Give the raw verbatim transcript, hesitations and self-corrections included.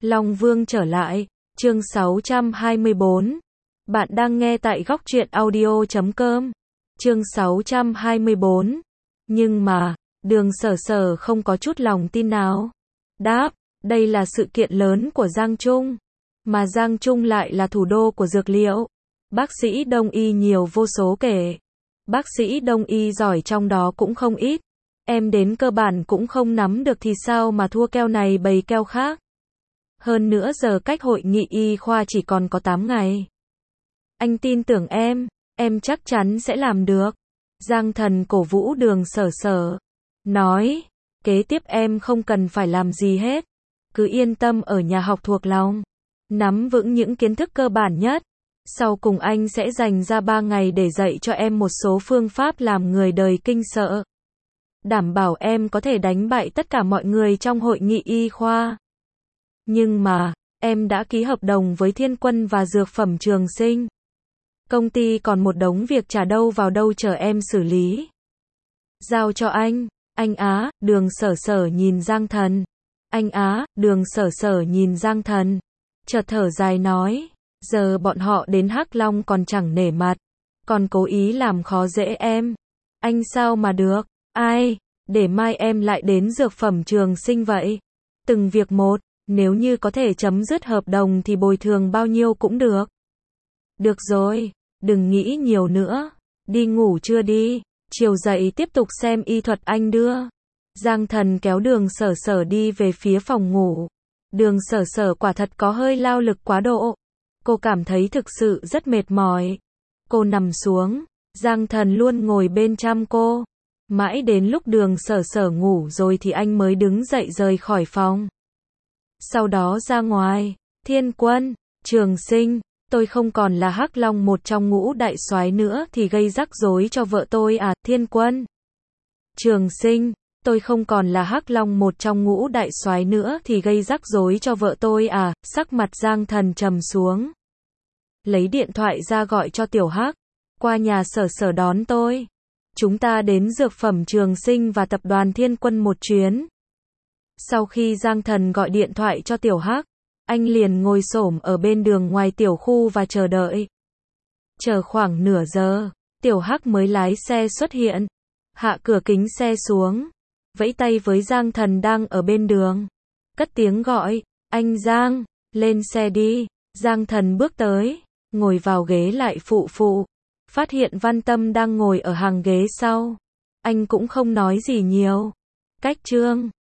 Long Vương trở lại, chương sáu trăm hai mươi bốn. Bạn đang nghe tại góc truyện audio chấm com. Chương sáu trăm hai mươi bốn. Nhưng mà, Đường Sở Sở không có chút lòng tin nào. Đáp, đây là sự kiện lớn của Giang Trung. Mà Giang Trung lại là thủ đô của dược liệu. Bác sĩ Đông y nhiều vô số kể. Bác sĩ Đông y giỏi trong đó cũng không ít. Em đến cơ bản cũng không nắm được thì sao mà thua keo này bầy keo khác. Hơn nữa giờ cách hội nghị y khoa chỉ còn có tám ngày. Anh tin tưởng em, em chắc chắn sẽ làm được. Giang Thần cổ vũ Đường Sở Sở. Nói, kế tiếp em không cần phải làm gì hết. Cứ yên tâm ở nhà học thuộc lòng. Nắm vững những kiến thức cơ bản nhất. Sau cùng anh sẽ dành ra ba ngày để dạy cho em một số phương pháp làm người đời kinh sợ. Đảm bảo em có thể đánh bại tất cả mọi người trong hội nghị y khoa. Nhưng mà, em đã ký hợp đồng với Thiên Quân và Dược Phẩm Trường Sinh. Công ty còn một đống việc trả đâu vào đâu chờ em xử lý. Giao cho anh, anh á, Đường Sở Sở nhìn Giang Thần. Anh á, Đường Sở Sở nhìn Giang Thần. Chợt thở dài nói, giờ bọn họ đến Hắc Long còn chẳng nể mặt. Còn cố ý làm khó dễ em. Anh sao mà được, ai, để mai em lại đến Dược Phẩm Trường Sinh vậy. Từng việc một. Nếu như có thể chấm dứt hợp đồng thì bồi thường bao nhiêu cũng được. Được rồi, đừng nghĩ nhiều nữa. Đi ngủ chưa đi, chiều dậy tiếp tục xem y thuật anh đưa. Giang Thần kéo Đường Sở Sở đi về phía phòng ngủ. Đường Sở Sở quả thật có hơi lao lực quá độ. Cô cảm thấy thực sự rất mệt mỏi. Cô nằm xuống, Giang Thần luôn ngồi bên chăm cô. Mãi đến lúc Đường Sở Sở ngủ rồi thì anh mới đứng dậy rời khỏi phòng. Sau đó ra ngoài, Thiên Quân, Trường Sinh, tôi không còn là Hắc Long một trong ngũ đại soái nữa thì gây rắc rối cho vợ tôi à. Thiên Quân, Trường Sinh, tôi không còn là Hắc Long một trong ngũ đại soái nữa thì gây rắc rối cho vợ tôi à. Sắc mặt Giang Thần trầm xuống. Lấy điện thoại ra gọi cho Tiểu Hắc, qua nhà Sở Sở đón tôi. Chúng ta đến Dược Phẩm Trường Sinh và tập đoàn Thiên Quân một chuyến. Sau khi Giang Thần gọi điện thoại cho Tiểu Hắc, anh liền ngồi xổm ở bên đường ngoài tiểu khu và chờ đợi. Chờ khoảng nửa giờ, Tiểu Hắc mới lái xe xuất hiện, hạ cửa kính xe xuống, vẫy tay với Giang Thần đang ở bên đường. Cất tiếng gọi, anh Giang, lên xe đi. Giang Thần bước tới, ngồi vào ghế lại phụ phụ, phát hiện Văn Tâm đang ngồi ở hàng ghế sau. Anh cũng không nói gì nhiều. Cách Trương